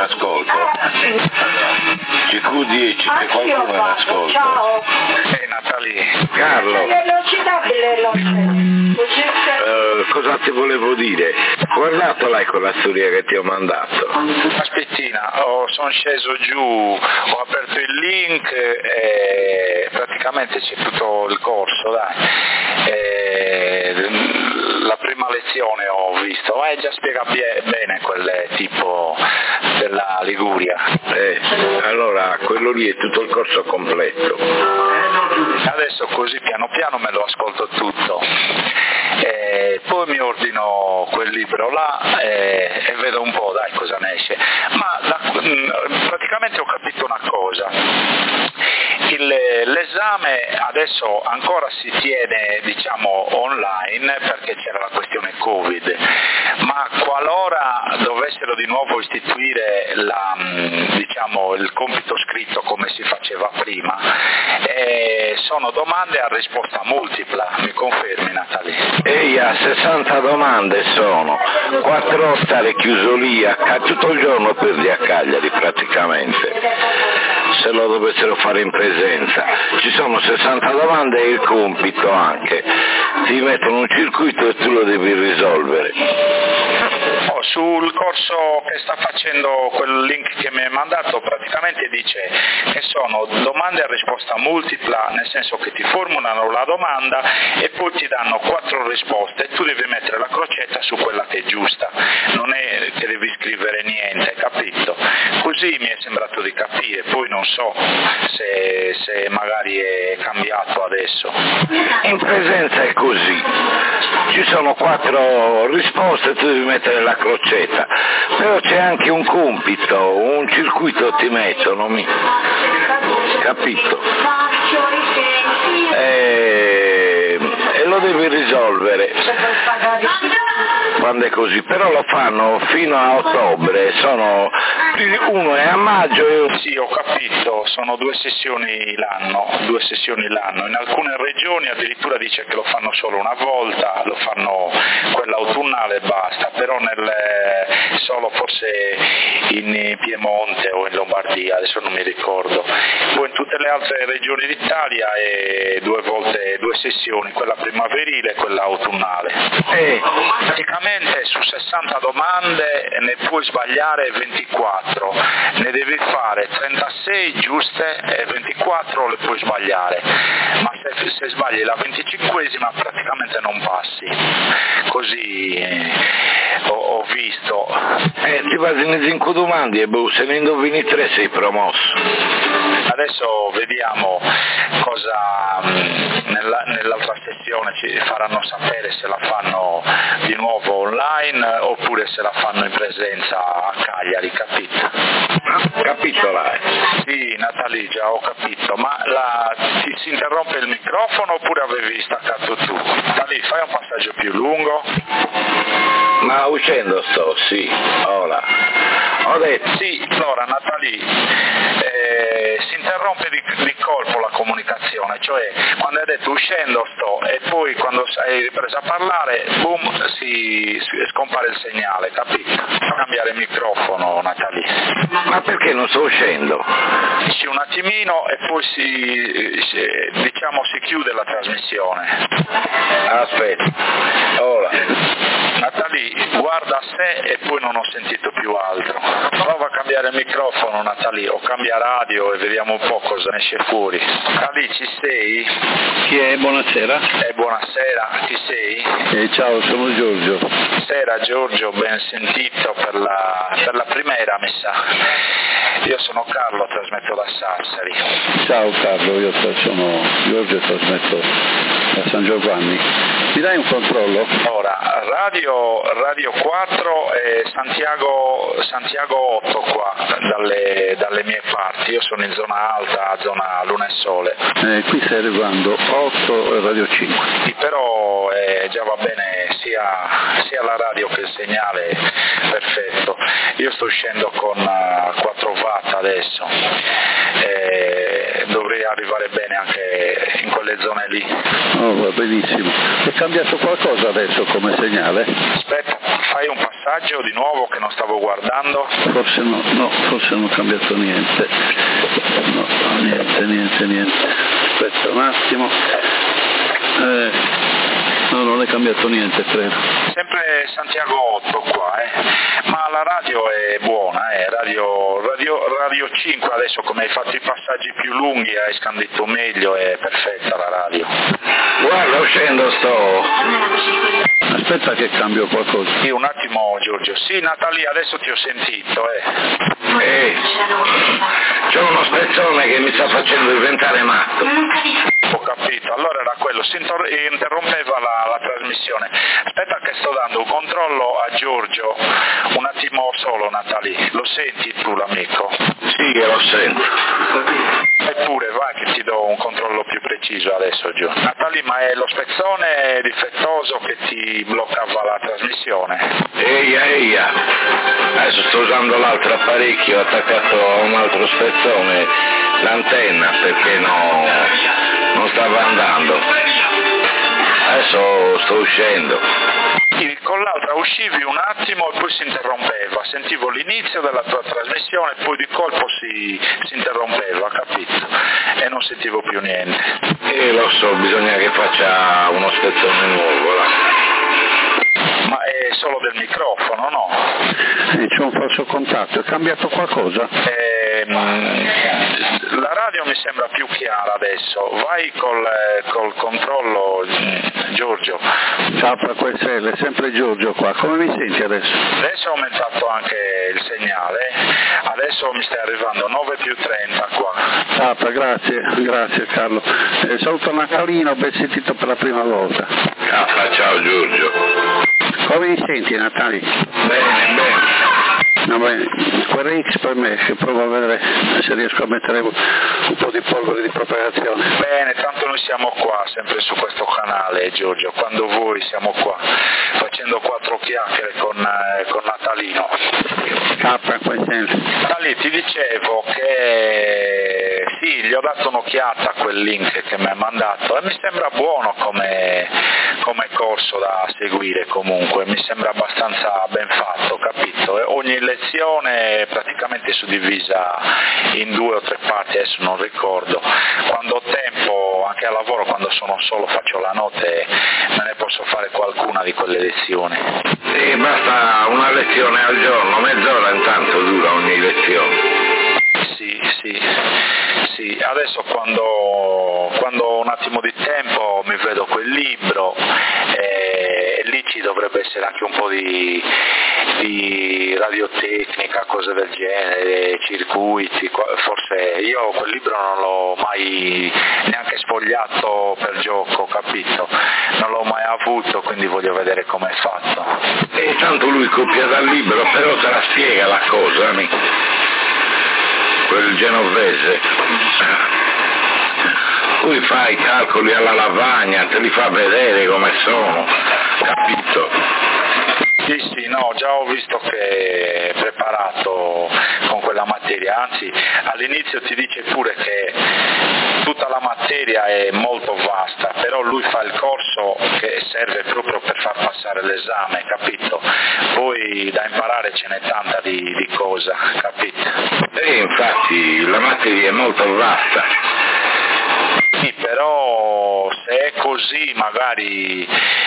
ascolto. CQ10, c'è qualcuno in ascolto? Ciao. Natalie. Carlo. Cosa ti volevo dire? Guardato lei quella storia che ti ho mandato? Aspettina, sono sceso giù, ho aperto il link e praticamente c'è tutto il corso, dai. La prima lezione ho visto, ma già spiega bene quel tipo della Liguria. Allora, quello lì è tutto il corso completo. Adesso così piano piano me lo ascolto tutto. Poi mi ordino quel libro là e vedo un po', dai, cosa ne esce. Ma praticamente ho capito una cosa. L'esame adesso ancora si tiene, diciamo, online perché c'era la questione Covid, ma qualora dovessero di nuovo istituire il compito scritto come si faceva prima, sono domande a risposta multipla, mi confermi, Natalie? Ehi, a 60 domande sono, 4 stare chiuso lì tutto il giorno perdi a Cagliari praticamente, se lo dovessero fare in presenza. Ci sono 60 domande e il compito anche, ti mettono un circuito e tu lo devi risolvere. Sul corso che sta facendo quel link che mi hai mandato praticamente dice che sono domande a risposta multipla, nel senso che ti formulano la domanda e poi ti danno 4 risposte e tu devi mettere la crocetta su quella che è giusta, non è che devi scrivere niente, capito? Così mi è sembrato di capire, poi non so se magari è cambiato adesso. In presenza è così, ci sono 4 risposte, tu devi mettere la crocetta, però c'è anche un compito, un circuito ti mettono, capito? E lo devi risolvere quando è così, però lo fanno fino a ottobre, uno è a maggio e... Sì, ho capito, sono 2 sessioni l'anno, in alcune regioni addirittura dice che lo fanno solo una volta, lo fanno quella autunnale e basta, però solo forse in Piemonte o in Lombardia, adesso non mi ricordo. Poi in tutte le altre regioni d'Italia è 2 sessioni, quella primaverile e quella autunnale. Praticamente su 60 domande ne puoi sbagliare 24, ne devi fare 36 giuste e 24 le puoi sbagliare, ma se sbagli la 25esima praticamente non passi, così ho visto. Ti basi in 5 domande e se ne indovini 3 sei promosso. Adesso vediamo cosa nell'altra sessione ci faranno sapere, se la fanno di nuovo online oppure se la fanno in presenza a Cagliari, capito? Capito lei? Sì, Natalie, già ho capito, ma si interrompe il microfono oppure avevi staccato tu? Natalie, fai un passaggio più lungo. Ma uscendo sì, ora. Ho detto. Sì, allora Natalie, si interrompe di colpo la comunicazione, cioè quando hai detto uscendo sto e poi quando hai ripreso a parlare, boom, si scompare il segnale, capito? Fa cambiare il microfono, Natalie. Ma perché non sto uscendo? Esci un attimino e poi si chiude la trasmissione. Aspetta, ora. Natalie, guarda a sé e poi non ho sentito più altro. Prova a cambiare il microfono, Natalie, o cambia radio e vediamo un po' cosa ne esce fuori. Natalie, ci sei? Chi è? Buonasera. Buonasera, chi sei? Ciao, sono Giorgio. Buonasera Giorgio, ben sentito per la primera, mi sa. Io sono Carlo, trasmetto da Sassari. Ciao Carlo, io sono Giorgio e trasmetto da San Giovanni. Mi dai un controllo? Ora, Radio 4 e Santiago 8 qua, dalle mie parti. Io sono in zona alta, zona Luna e Sole. Qui stai arrivando 8 e Radio 5. Sì, però già va bene sia la radio che il segnale, perfetto. Io sto uscendo con 4 watt adesso, dovrei arrivare bene anche in quelle zone lì. Oh, va benissimo. È cambiato qualcosa adesso come segnale? Aspetta, hai un passaggio di nuovo che non stavo guardando? Forse no, forse non ho cambiato niente. No, niente. Aspetta un attimo. No, non è cambiato niente, credo. Sempre Santiago 8 qua, ma la radio è buona, radio 5 adesso, come hai fatto i passaggi più lunghi, hai scandito meglio, è perfetta la radio. Guarda, scendo, sto. Aspetta che cambio qualcosa. Sì, un attimo Giorgio. Sì, Natalia, adesso ti ho sentito, C'è uno spezzone che mi sta facendo diventare matto. Ho capito, allora era quello, si interrompeva la trasmissione. Aspetta che sto dando un controllo a Giorgio, un attimo solo Natalia, lo senti tu l'amico? Sì, che lo sento. Eppure vai che ti do un controllo più preciso adesso Gio. Natalia, ma è lo spezzone difettoso che ti bloccava la trasmissione? Eia, adesso sto usando l'altro apparecchio attaccato a un altro spezzone, l'antenna, perché non stava andando. Adesso sto uscendo. Con l'altra uscivi un attimo e poi si interrompeva, sentivo l'inizio della tua trasmissione e poi di colpo si interrompeva, capito? E non sentivo più niente. Lo so, bisogna che faccia uno spezzone nuovo là. Ma è solo del microfono, no? C'è un falso contatto, è cambiato qualcosa? La radio mi sembra più chiara adesso, vai col controllo Giorgio. Ciao QSL, è sempre Giorgio qua, come mi senti adesso? Adesso ho aumentato anche il segnale, adesso mi stai arrivando 9+30 qua. Ciao, grazie Carlo. Saluto Natalino, ben sentito per la prima volta. Ciao Giorgio. Come mi senti Natalia? Bene. No, beh, X per me, che provo a vedere se riesco a mettere un po' di polvere di propagazione. Bene, tanto noi siamo qua, sempre su questo canale Giorgio, quando vuoi siamo qua, facendo 4 chiacchiere con Natalino. Natalì, ti dicevo che sì, gli ho dato un'occhiata a quel link che mi ha mandato e mi sembra buono come corso da seguire comunque, mi sembra abbastanza ben fatto, capito? E ogni lezione è praticamente suddivisa in 2 o 3 parti, adesso non ricordo. Quando ho tempo, anche al lavoro, quando sono solo faccio la notte, me ne posso fare qualcuna di quelle lezioni. Sì, basta una lezione al giorno, mezz'ora intanto dura ogni lezione. Sì, adesso quando ho un attimo di tempo mi vedo quel libro e lì ci dovrebbe essere anche un po' di radiotecnica, cose del genere, circuiti, forse io quel libro non l'ho mai neanche sfogliato per gioco, capito? Non l'ho mai avuto, quindi voglio vedere com'è fatto. E tanto lui copia dal libro, però te la spiega la cosa, quel genovese. Lui fa i calcoli alla lavagna, te li fa vedere come sono, capito? Sì, no, già ho visto che è preparato con quella materia, anzi all'inizio ti dice pure che tutta la materia è molto vasta, però lui fa il corso che serve proprio per far passare l'esame, capito? Poi da imparare ce n'è tanta di cosa, capito? Infatti la materia è molto vasta. Sì, però se è così magari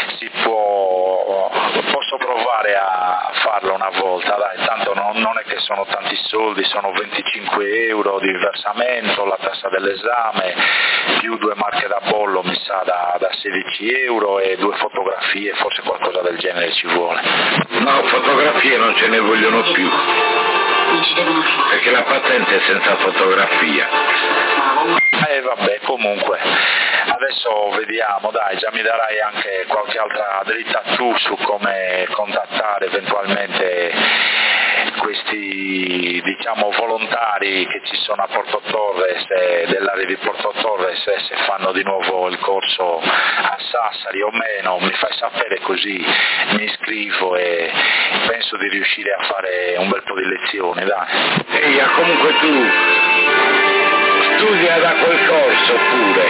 posso provare a farlo una volta, dai, tanto non è che sono tanti soldi, sono 25 euro di versamento, la tassa dell'esame, più 2 marche da bollo mi sa da 16 euro e 2 fotografie, forse qualcosa del genere ci vuole. No, fotografie non ce ne vogliono più, perché la patente è senza fotografia. Vabbè, comunque, adesso vediamo, dai, già mi darai anche qualche altra dritta tu su come contattare eventualmente questi, diciamo, volontari che ci sono a Porto Torres, dell'area di Porto Torres, se fanno di nuovo il corso a Sassari o meno, mi fai sapere così mi iscrivo e penso di riuscire a fare un bel po' di lezioni, dai. Comunque tu studia da quel corso pure,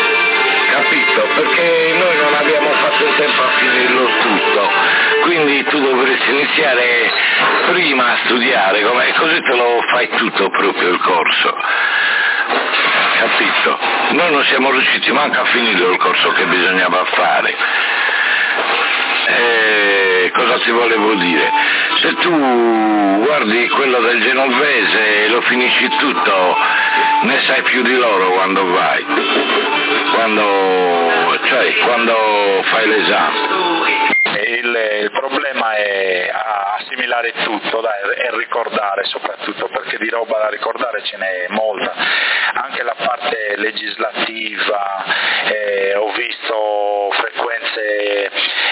capito? Perché noi non abbiamo fatto il tempo a finirlo tutto, quindi dovresti iniziare prima a studiare, così te lo fai tutto proprio il corso, capito? Noi non siamo riusciti manco a finire il corso che bisognava fare. Cosa ti volevo dire? Se tu guardi quello del genovese e lo finisci tutto, ne sai più di loro quando vai, quando fai l'esame. Il problema è assimilare tutto e ricordare soprattutto, perché di roba da ricordare ce n'è molta, anche la parte legislativa, ho visto frequenze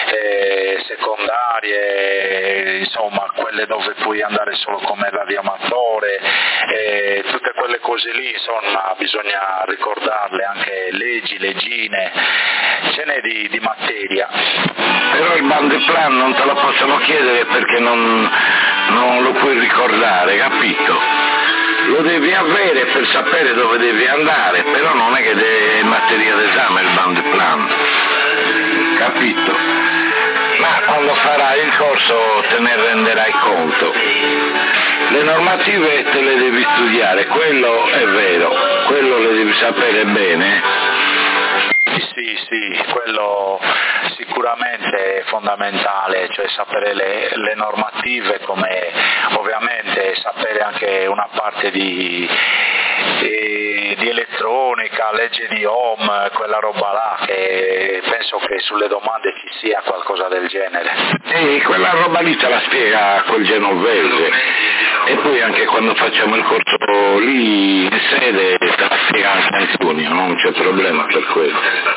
secondarie, insomma quelle dove puoi andare solo come radioamatore, tutte quelle cose lì, insomma bisogna ricordarle, anche leggine, ce n'è di materia. Però il bandeplan non te lo possono chiedere perché non lo puoi ricordare, capito? Lo devi avere per sapere dove devi andare, però non è che è materia d'esame il bandeplan, capito? Ma quando farai il corso te ne renderai conto. Le normative te le devi studiare, quello è vero, quello le devi sapere bene. Sì, quello sicuramente è fondamentale, cioè sapere le normative, come ovviamente sapere anche una parte di elettronica, legge di Ohm, quella roba là, che penso che sulle domande ci sia qualcosa del genere. E quella roba lì te la spiega quel genovese, e poi anche quando facciamo il corso lì in sede te la spiega anche Antonio, non c'è problema per quello.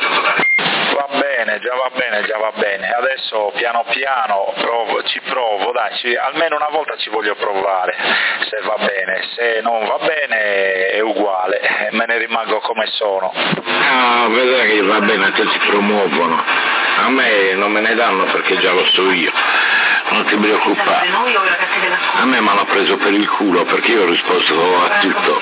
Già va bene, adesso piano piano ci provo, dai, almeno una volta ci voglio provare, se va bene, se non va bene è uguale, me ne rimango come sono. No, vedrai che va bene, te ti promuovono, a me non me ne danno perché già lo so io, non ti preoccupare, a me mi hanno preso per il culo perché io ho risposto a tutto,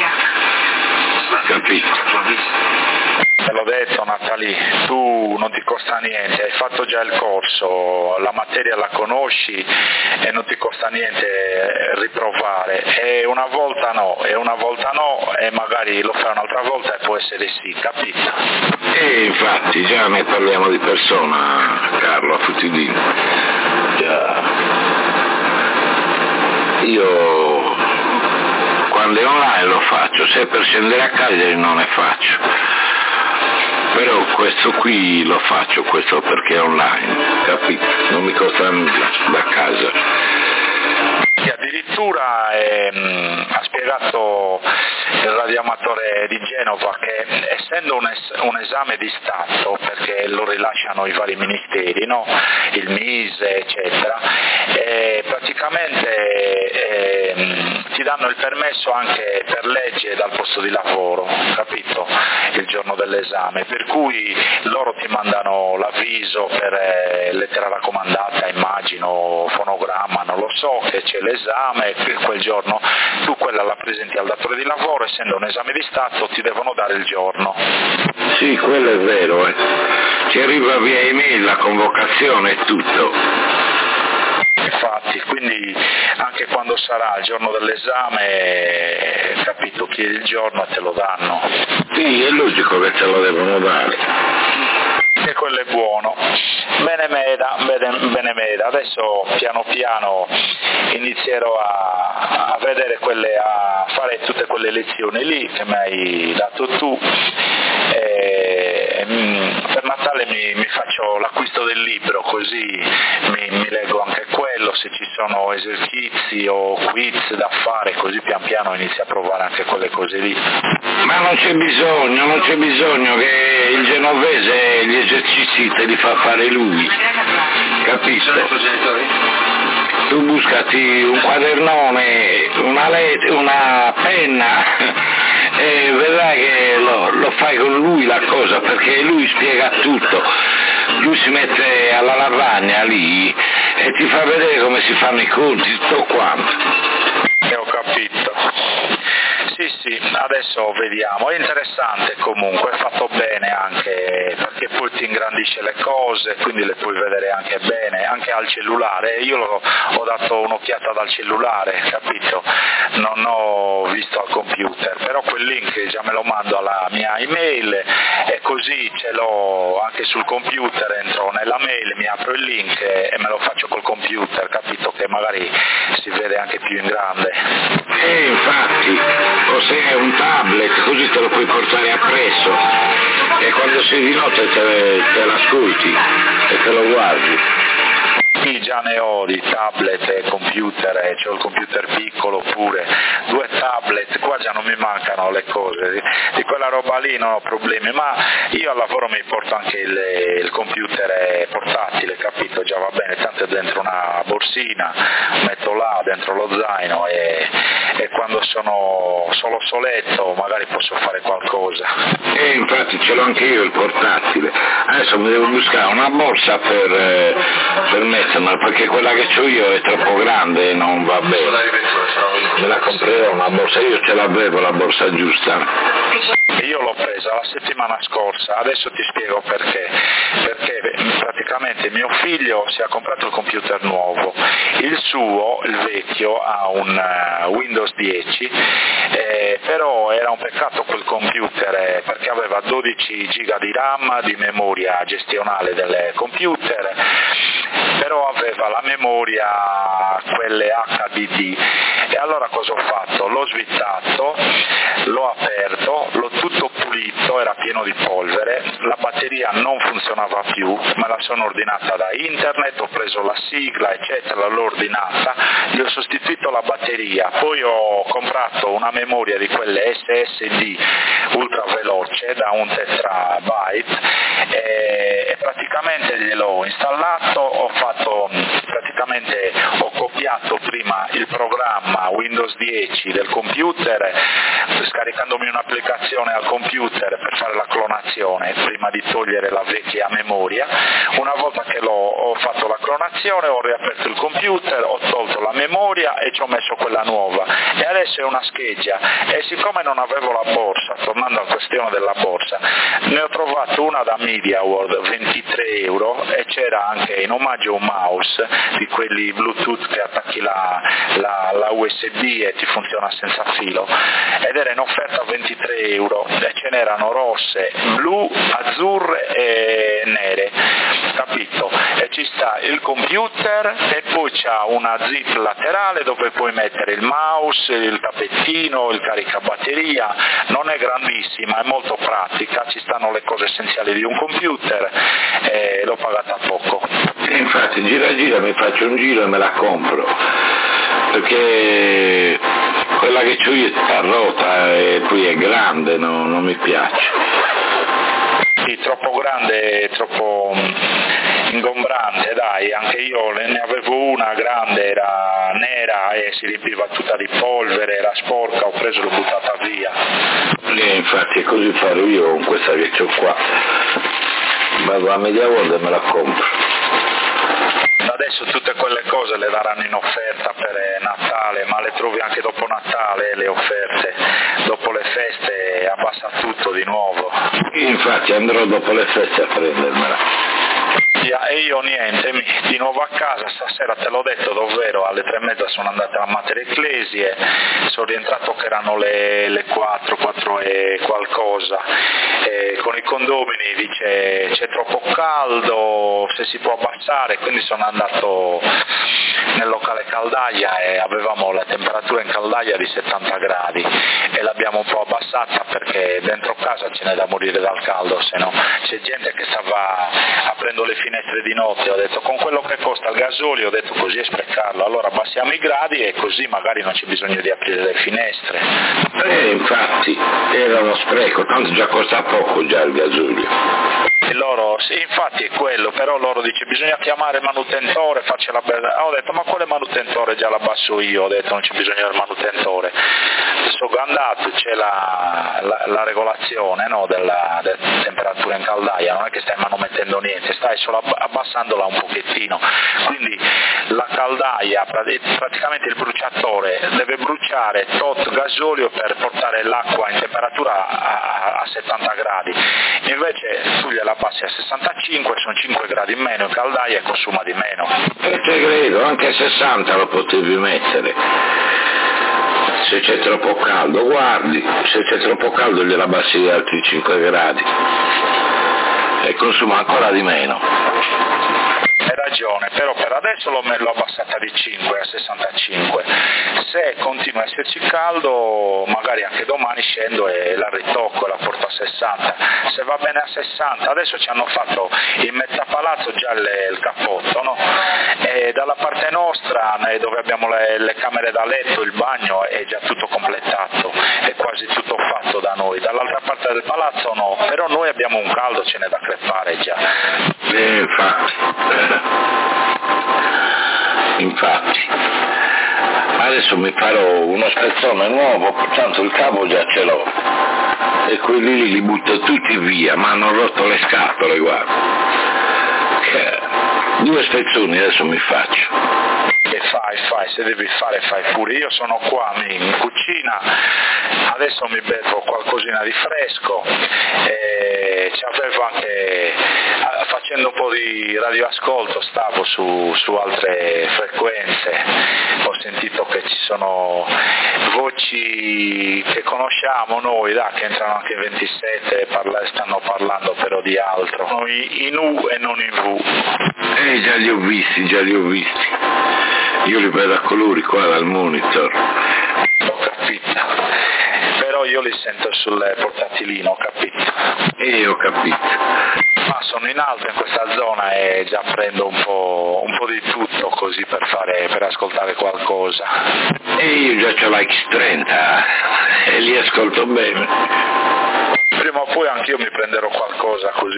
capito? Te l'ho detto Natali, tu non ti costa niente, hai fatto già il corso, la materia la conosci e non ti costa niente riprovare, e una volta no, e magari lo fai un'altra volta e può essere sì, capito? E infatti già ne parliamo di persona, Carlo, a Futtidino. Già. Io quando è online lo faccio, se è per scendere a Cagliari non ne faccio. Però questo qui lo faccio, questo perché è online, capito? Non mi costa nulla da casa. E addirittura ha spiegato il radioamatore di Genova che essendo un esame di Stato, perché lo rilasciano i vari ministeri, no? Il Mise eccetera, praticamente ti danno il permesso anche per legge dal posto di lavoro, capito? Il giorno dell'esame, per cui loro ti mandano l'avviso per lettera raccomandata, immagino, fonogramma, non lo so, che c'è l'esame quel giorno, tu quella la presenti al datore di lavoro, essendo un esame di Stato ti devono dare il giorno. Sì, quello è vero, ci arriva via email la convocazione e tutto. Infatti, quindi anche quando sarà il giorno dell'esame, capito, chiedi il giorno e te lo danno. Sì, è logico che te lo devono dare. E quello è buono. Bene Meda, adesso piano piano inizierò a vedere a fare tutte quelle lezioni lì che mi hai dato tu. Per Natale mi faccio l'acquisto del libro, così mi leggo anche quello, se ci sono esercizi o quiz da fare, così pian piano inizio a provare anche quelle cose lì. Ma non c'è bisogno che il genovese gli esercizi te li fa fare lui, capisco? Tu buscati un quadernone, una penna e vedrai che lo fai con lui la cosa, perché lui spiega tutto, lui si mette alla lavagna lì e ti fa vedere come si fanno i conti, tutto quanto. Ho capito. Sì, adesso vediamo, è interessante comunque, è fatto bene anche perché poi ti ingrandisce spedisce le cose, quindi le puoi vedere anche bene, anche al cellulare. Io ho dato un'occhiata dal cellulare, capito? Non ho visto al computer, però quel link già me lo mando alla mia email e così ce l'ho anche sul computer, entro nella mail, mi apro il link e me lo faccio col computer, capito? Che magari si vede anche più in grande. Infatti, o se è un tablet così te lo puoi portare appresso e quando sei di notte te l'ascolti e te lo guardi. Sì, già ne ho di tablet e computer, c'ho il computer piccolo pure, 2 tablet, qua già non mi mancano le cose, di quella roba lì non ho problemi, ma io al lavoro mi porto anche il computer portatile, capito? Già va bene, tanto è dentro una borsina, metto là dentro lo zaino e quando sono solo soletto magari posso fare qualcosa. Infatti ce l'ho anche io il portatile, adesso mi devo buscare una borsa per metterla, perché quella che ho io è troppo grande e non va bene. Me la comprerò una borsa, io ce l'avevo la borsa giusta. Io l'ho presa la settimana scorsa, adesso ti spiego perché praticamente mio figlio si è comprato il computer nuovo, il vecchio ha un Windows 10, però era un peccato quel computer perché aveva 12 giga di RAM di memoria gestionale del computer, però aveva la memoria quelle HDD e allora cosa ho fatto? L'ho svittato, l'ho aperto, l'ho tutto pulito, era pieno di polvere, la batteria non funzionava più, me la sono ordinata da internet, ho preso la sigla eccetera, l'ho ordinata, gli ho sostituito la batteria, poi ho comprato una memoria di quelle SSD ultra veloce da 1 terabyte e praticamente gliel'ho installato, ho copiato prima il programma Windows 10 del computer, scaricandomi un'applicazione al computer per fare la clonazione prima di togliere la vecchia memoria. Una volta che ho fatto la clonazione ho riaperto il computer, ho tolto la memoria e ci ho messo quella nuova e adesso è una scheggia e siccome non avevo la borsa, tornando alla questione della borsa, ne ho trovato una da MediaWorld, 23 euro, e c'era anche in omaggio un mouse di quelli Bluetooth che attacchi la USB e ti funziona senza filo, ed era in offerta a 23 euro e ce n'erano rosse, blu, azzurre e nere, capito? E ci sta il computer e poi c'ha una zip laterale dove puoi mettere il mouse, il tappetino, il caricabatteria, non è grandissima, è molto pratica, ci stanno le cose essenziali di un computer e l'ho pagata poco. Infatti gira mi faccio un giro e me la compro, perché quella che ho io sta rota e poi è grande, non mi piace. Sì, troppo grande, troppo ingombrante, dai, anche io ne avevo una grande, era nera e si riempiva tutta di polvere, era sporca, ho preso e l'ho buttata via. Infatti è così farò io con questa che ho qua, vado a MediaWorld e me la compro. Adesso tutte quelle cose le daranno in offerta per Natale, ma le trovi anche dopo Natale le offerte, dopo le feste abbassa tutto di nuovo. Infatti andrò dopo le feste a prendermela. E io niente, di nuovo a casa, stasera te l'ho detto davvero, alle 3:30 sono andato a Mater Ecclesie, sono rientrato che erano le 4 e qualcosa, e con i condomini dice c'è troppo caldo, se si può abbassare, quindi sono andato nel locale caldaia e avevamo la temperatura in caldaia di 70 gradi e l'abbiamo un po' abbassata perché dentro casa ce n'è da morire dal caldo, se no c'è gente che stava aprendo le finestre di notte, ho detto con quello che costa il gasolio, ho detto così è sprecarlo, allora abbassiamo i gradi e così magari non c'è bisogno di aprire le finestre. Infatti era uno spreco, tanto già costa poco già il gasolio. E loro, sì, infatti è quello, però loro dice bisogna chiamare il manutentore, farcela bella. Ho detto ma quale manutentore, già l'abbasso io, ho detto non c'è bisogno del manutentore. Sono andato, c'è la regolazione, no, della temperatura in caldaia, non è che stai manomettendo niente, stai solo abbassandola un pochettino, quindi la caldaia, praticamente il bruciatore deve bruciare tot gasolio per portare l'acqua in temperatura a 70 gradi, invece tu gliela passi a 65 sono 5 gradi in meno in caldaia e consuma di meno. Te credo, anche a 60 lo potevi mettere. Se c'è troppo caldo, guardi, se c'è troppo caldo gliela abbassi di altri 5 gradi e consuma ancora di meno. Hai ragione, però per adesso l'ho abbassata di 5 a 65. Se continua a esserci caldo, magari anche domani scendo e la ritocco e la porto a 60. Se va bene a 60, adesso ci hanno fatto in metà palazzo già il cappotto, no? E dalla parte nostra, dove abbiamo le camere da letto, il bagno, è già tutto completato, è quasi tutto fatto da noi. Dall'altra parte del palazzo no, però noi abbiamo un caldo, ce n'è da crepare già. Infatti, adesso mi farò uno spezzone nuovo, tanto il capo già ce l'ho e quelli li butto tutti via, ma hanno rotto le scatole, guarda. 2 spezzoni adesso mi faccio. E fai, se devi fai pure. Io sono qua in cucina, adesso mi bevo qualcosina di fresco e ci avevo anche, facendo un po' di radioascolto, stavo su altre frequenze, ho sentito che ci sono voci che conosciamo noi, che entrano anche in 27 e stanno parlando però di altro, in U e non in V. Già li ho visti. Io li vedo a colori qua dal monitor. Ho capito. Però io li sento sul portatilino, ho capito. Ho capito. Ma sono in alto in questa zona e già prendo un po' di tutto così per ascoltare qualcosa. E io già c'ho la X30 e li ascolto bene. Prima o poi anch'io mi prenderò qualcosa così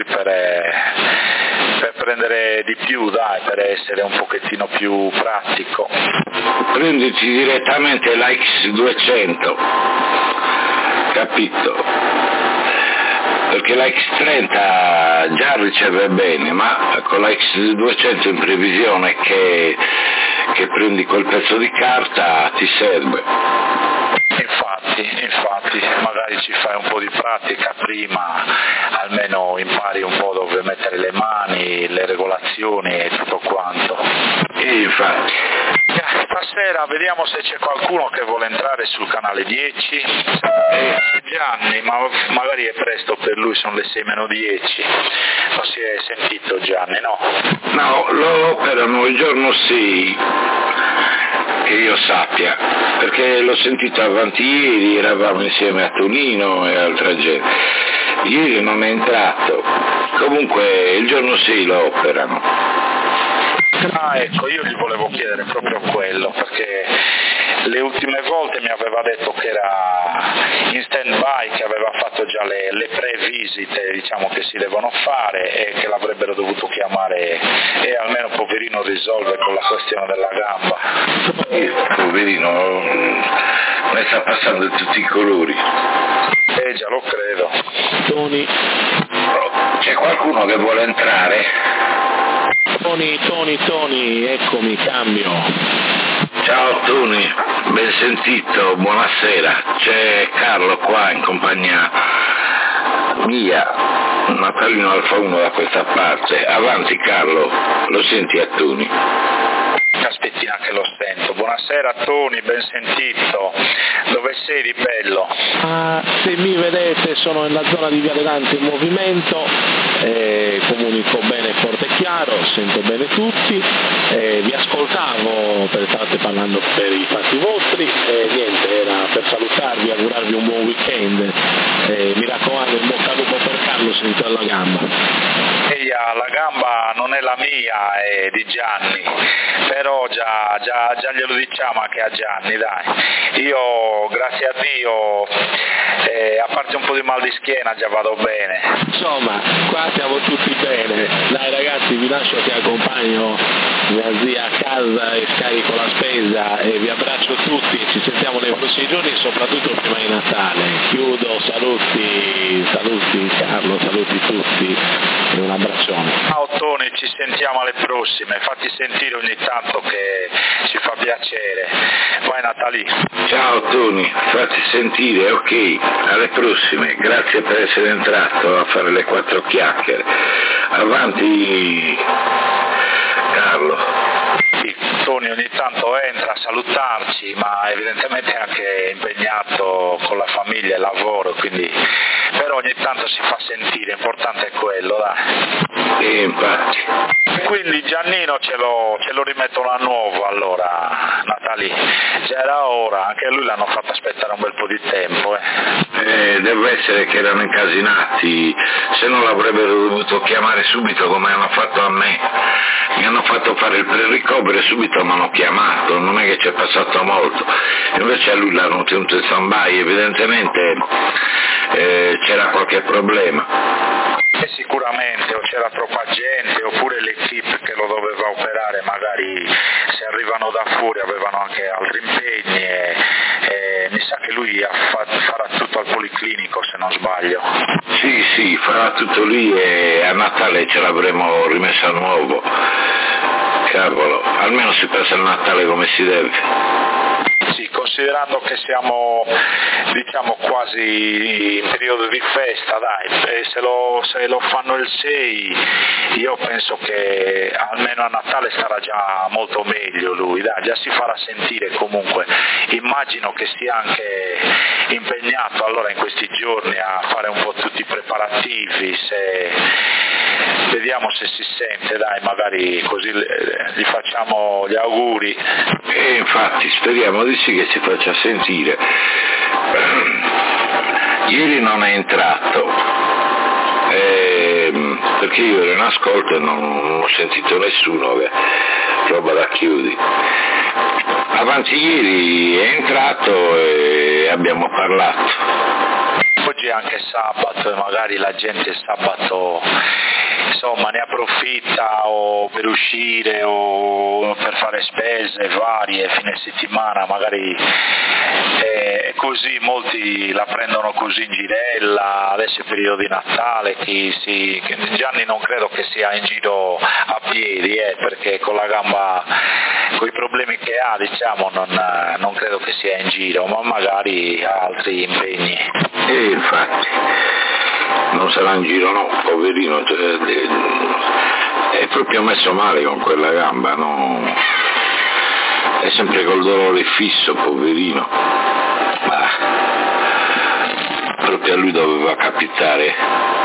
per prendere di più, per essere un pochettino più pratico. Prenditi direttamente la X200, capito? Perché la X30 già riceve bene, ma con la X200 in previsione che prendi quel pezzo di carta ti serve. Infatti, magari ci fai un po' di pratica prima, almeno impari un po' dove mettere le mani, le regolazioni e tutto quanto. Infatti. Stasera vediamo se c'è qualcuno che vuole entrare sul canale 10. Gianni, ma magari è presto per lui, sono le 6:10. Non si è sentito Gianni, no? No, lo operano il giorno 6. Che io sappia, perché l'ho sentito avanti ieri, eravamo insieme a Tonino e altra gente. Ieri non è entrato, comunque il giorno 6 lo operano. Ecco, io gli volevo chiedere proprio quello, perché le ultime volte mi aveva detto che era in stand-by, che aveva fatto già le pre-visite, diciamo, che si devono fare e che l'avrebbero dovuto chiamare e almeno poverino risolve con la questione della gamba. Poverino, ne sta passando tutti i colori. Già lo credo. Tony. C'è qualcuno che vuole entrare? Tony, eccomi, cambio. Ciao Tony, ben sentito, buonasera. C'è Carlo qua in compagnia mia, Natalino Alfa 1 da questa parte. Avanti Carlo, lo senti a Tony? Aspettina che lo sento. Buonasera Tony, ben sentito. Dove sei di bello? Se mi vedete sono nella zona di Viale Dante in movimento, comunico bene forte e chiaro, sento bene tutti, vi ascoltavo, stavate parlando per i fatti vostri, niente, era per salutarvi, augurarvi un buon weekend, mi raccomando, in bocca al lupo per Carlo, sentite la gamba. La gamba non è la mia, è di Gianni, però già glielo diciamo anche a Gianni, dai. Io, grazie a Dio, a parte un po' di mal di schiena, già vado bene. Insomma, qua siamo tutti bene. Dai ragazzi, vi lascio che accompagno mia zia a casa e scarico la spesa e vi abbraccio tutti e ci sentiamo nei prossimi giorni e soprattutto prima di Natale. Chiudo, saluti Carlo, saluti tutti e un abbraccione. Ciao Tony, ci sentiamo alle prossime, fatti sentire ogni tanto che ci fa piacere. Vai Natali. Ciao Tony, fatti sentire, ok, alle prossime, grazie per essere entrato a fare le 4 chiacchiere. Avanti Carlo. Tony ogni tanto entra a salutarci, ma evidentemente è anche impegnato con la famiglia e il lavoro, quindi però ogni tanto si fa sentire, l'importante è quello, dai. Infatti. Quindi Giannino ce lo rimettono a nuovo allora, Natali. Già era ora, anche lui l'hanno fatto aspettare un bel po' di tempo. Deve essere che erano incasinati, se no l'avrebbero dovuto chiamare subito come hanno fatto a me. Mi hanno fatto fare il pre-ricovero e subito mi hanno chiamato, non è che c'è passato molto. Invece a lui l'hanno tenuto in stand-by, evidentemente c'era qualche problema. Sicuramente, o c'era troppa gente, oppure l'equipe che lo doveva operare, magari se arrivano da fuori avevano anche altri impegni e mi sa che lui farà tutto al policlinico, se non sbaglio. Sì, farà tutto lì e a Natale ce l'avremo rimesso a nuovo. Cavolo, almeno si passa il Natale come si deve. Sì, considerando che siamo diciamo quasi in periodo di festa, dai, se lo fanno il 6 io penso che almeno a Natale starà già molto meglio lui, dai, già si farà sentire comunque. Immagino che sia anche impegnato allora in questi giorni a fare un po' tutti i preparativi, vediamo se si sente, dai, magari così gli facciamo gli auguri. E infatti speriamo di sì che si faccia sentire. Ieri non è entrato, perché io ero in ascolto e non ho sentito nessuno, roba da chiudi. Avanti ieri è entrato e abbiamo parlato. Oggi è anche sabato e magari la gente il sabato insomma ne approfitta o per uscire o per fare spese varie fine settimana, magari così molti la prendono così in girella, adesso è periodo di Natale, Gianni non credo che sia in giro a piedi perché con la gamba, con i problemi che ha diciamo non credo che sia in giro, ma magari ha altri impegni. Infatti non sarà in giro, no, poverino, è proprio messo male con quella gamba, no? È sempre col dolore fisso, poverino, ma proprio a lui doveva capitare,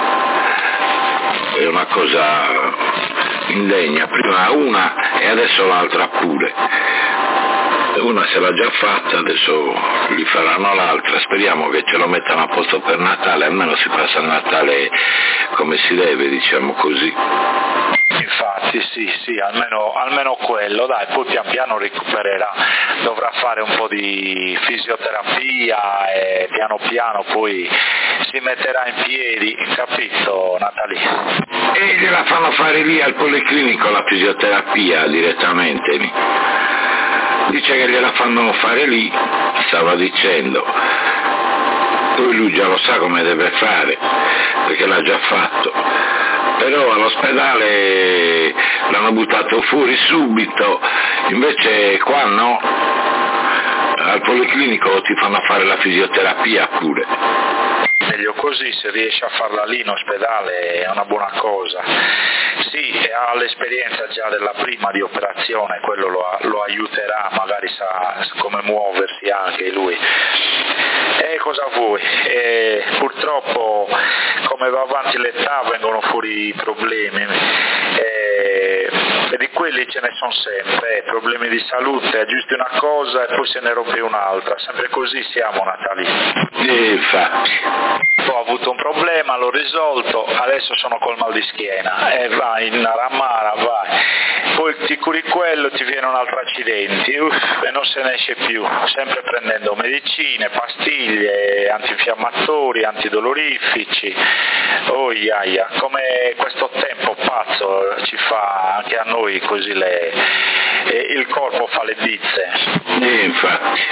è una cosa indegna, prima una e adesso l'altra pure. Una se l'ha già fatta, adesso gli faranno l'altra, speriamo che ce lo mettano a posto per Natale, almeno si passa il Natale come si deve, diciamo così. Infatti sì, almeno quello, dai, poi pian piano recupererà, dovrà fare un po' di fisioterapia e piano piano poi si metterà in piedi, capito Natali? E gliela fanno fare lì al policlinico la fisioterapia direttamente. Dice che gliela fanno fare lì, stava dicendo, poi lui già lo sa come deve fare, perché l'ha già fatto, però all'ospedale l'hanno buttato fuori subito, invece qua no, al policlinico ti fanno fare la fisioterapia pure. Meglio così, se riesce a farla lì in ospedale è una buona cosa. Sì, ha l'esperienza già della prima di operazione, quello lo aiuterà, magari sa come muoversi anche lui. E cosa vuoi? Purtroppo come va avanti l'età vengono fuori i problemi. E di quelli ce ne sono sempre, problemi di salute, aggiusti una cosa e poi se ne rompe un'altra, sempre così siamo Natali. Infatti. Ho avuto un problema, l'ho risolto, adesso sono col mal di schiena e vai in Naramara, vai, poi ti curi quello, ti viene un altro accidente e non se ne esce più, sempre prendendo medicine, pastiglie, antinfiammatori, antidolorifici, come questo tempo pazzo ci fa anche a noi così il corpo fa le bizze. Infatti,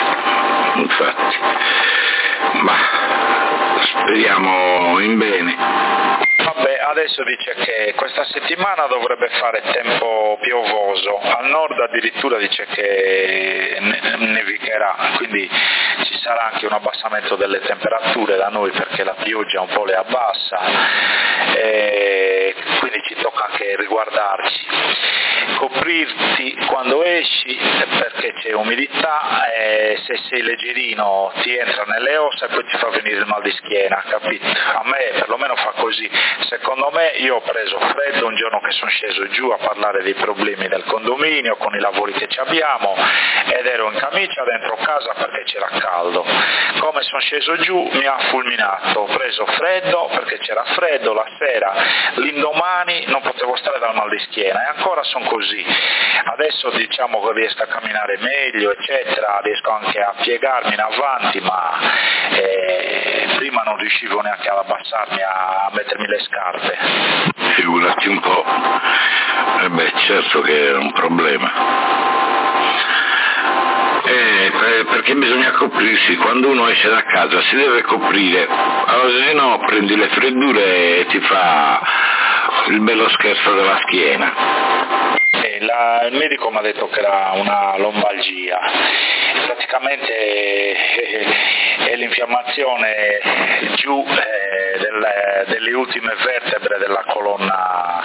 ma speriamo in bene. Vabbè, adesso dice che questa settimana dovrebbe fare tempo piovoso, al nord addirittura dice che nevicherà, quindi ci sarà anche un abbassamento delle temperature da noi perché la pioggia un po' le abbassa, e quindi ci tocca che riguardarci. Coprirti quando esci perché c'è umidità e se sei leggerino ti entra nelle ossa e poi ti fa venire il mal di schiena, capito? A me perlomeno fa così. Secondo me io ho preso freddo un giorno che sono sceso giù a parlare dei problemi del condominio con i lavori che ci abbiamo ed ero in camicia dentro casa perché c'era caldo. Come sono sceso giù mi ha fulminato, ho preso freddo perché c'era freddo la sera, l'indomani non potevo stare dal mal di schiena e ancora sono così. Adesso diciamo che riesco a camminare meglio eccetera, riesco anche a piegarmi in avanti, ma prima non riuscivo neanche ad abbassarmi a mettermi le scarpe. Figurati un po', certo che è un problema. Perché bisogna coprirsi, quando uno esce da casa si deve coprire, allora, se no prendi le freddure e ti fa il bello scherzo della schiena. Il medico mi ha detto che era una lombalgia, praticamente è l'infiammazione giù delle ultime vertebre della colonna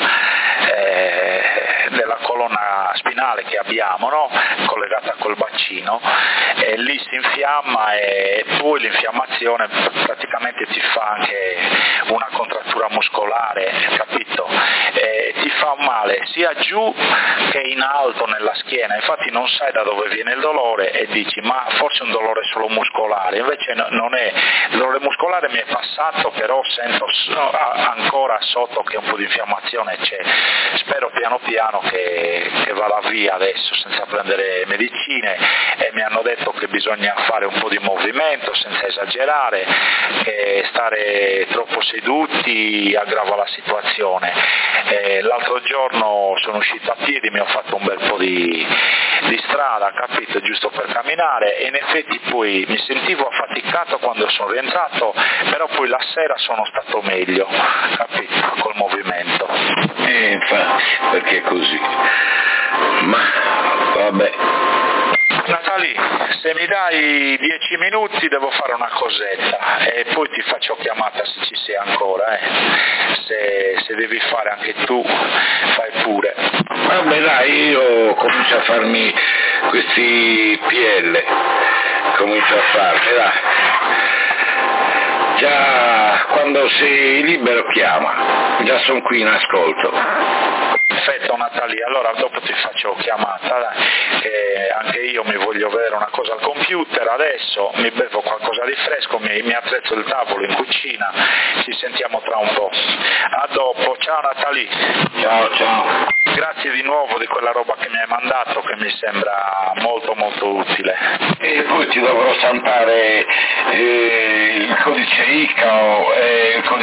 spinale che abbiamo, no? Collegata col bacino, e lì si infiamma e poi l'infiammazione praticamente ti fa anche una contrattura muscolare, capito? Ti fa male sia giù che in alto nella schiena, infatti non sai da dove viene il dolore e dici ma forse è un dolore solo muscolare, invece non è, il dolore muscolare mi è passato, però sento ancora sotto che un po' di infiammazione c'è, spero piano piano che vada via adesso senza prendere medicine, e mi hanno detto che bisogna fare un po' di movimento senza esagerare, che stare troppo seduti aggrava la situazione. L'altro giorno sono uscito a piedi, mi ho fatto un bel po' di strada, capito, giusto per camminare, e in effetti poi mi sentivo affaticato quando sono rientrato, però poi la sera sono stato meglio, capito, col movimento. Infatti, perché è così. Ma vabbè. Natali, se mi dai 10 minuti devo fare una cosetta e poi ti faccio chiamata se ci sei ancora, se devi fare anche tu fai pure. Vabbè dai, io comincio a farmi questi PL, comincio a farli, dai. Già quando sei libero chiama, già sono qui in ascolto. Perfetto Natalia, allora dopo ti faccio chiamata, dai, che anche io mi voglio vedere una cosa al computer, adesso mi bevo qualcosa di fresco, mi attrezzo il tavolo in cucina, ci sentiamo tra un po'. A dopo, ciao Natalia. Ciao. Grazie di nuovo di quella roba che mi hai mandato che mi sembra molto molto utile. E poi ti dovrò stampare il codice ICAO e il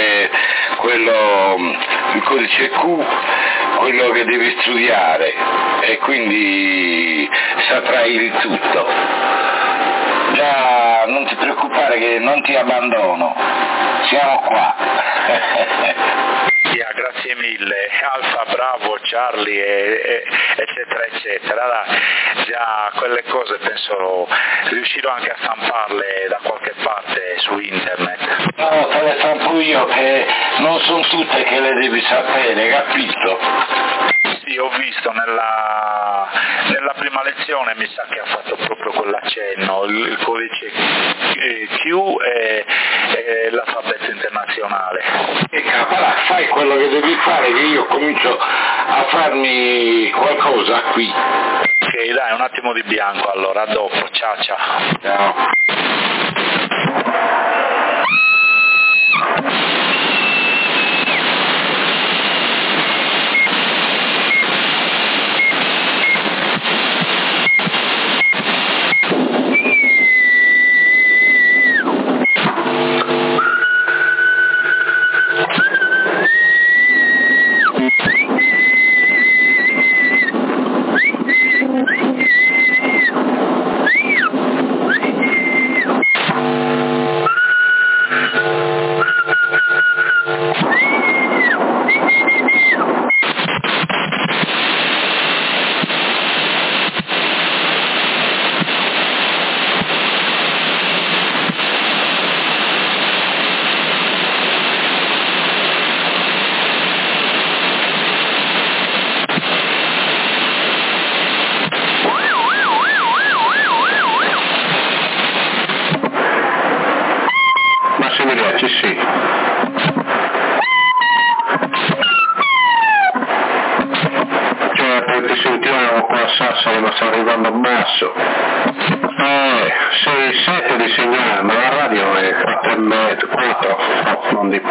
codice Q, quello che devi studiare, e quindi saprai il tutto. Già non ti preoccupare che non ti abbandono, siamo qua. Grazie mille, Alfa, Bravo, Charlie, eccetera eccetera. Dai, già quelle cose penso riuscirò anche a stamparle da qualche parte su internet. No, te le stampo io, che non sono tutte che le devi sapere, capito? Sì, ho visto nella prima lezione, mi sa che ha fatto proprio quell'accenno, il codice Q e l'alfabeto internazionale. E capala, fai quello che devi fare, che io comincio a farmi qualcosa qui. Ok, dai, un attimo di bianco allora, a dopo, ciao. Ciao.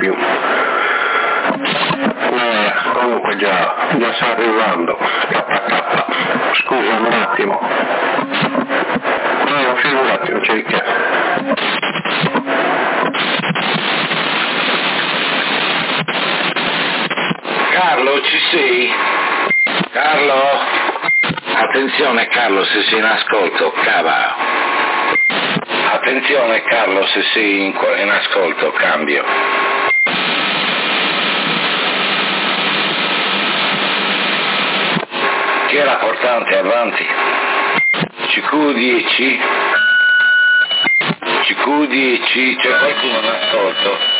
più. Comunque già sta arrivando. Scusa un attimo. No, figurati, non c'è il che. Carlo, ci sei? Carlo? Attenzione Carlo, se sei in ascolto, cava. Attenzione Carlo, se sei in ascolto, cambio. Chi era portante, avanti? CQ10? CQ10, c'è qualcuno in ascolto?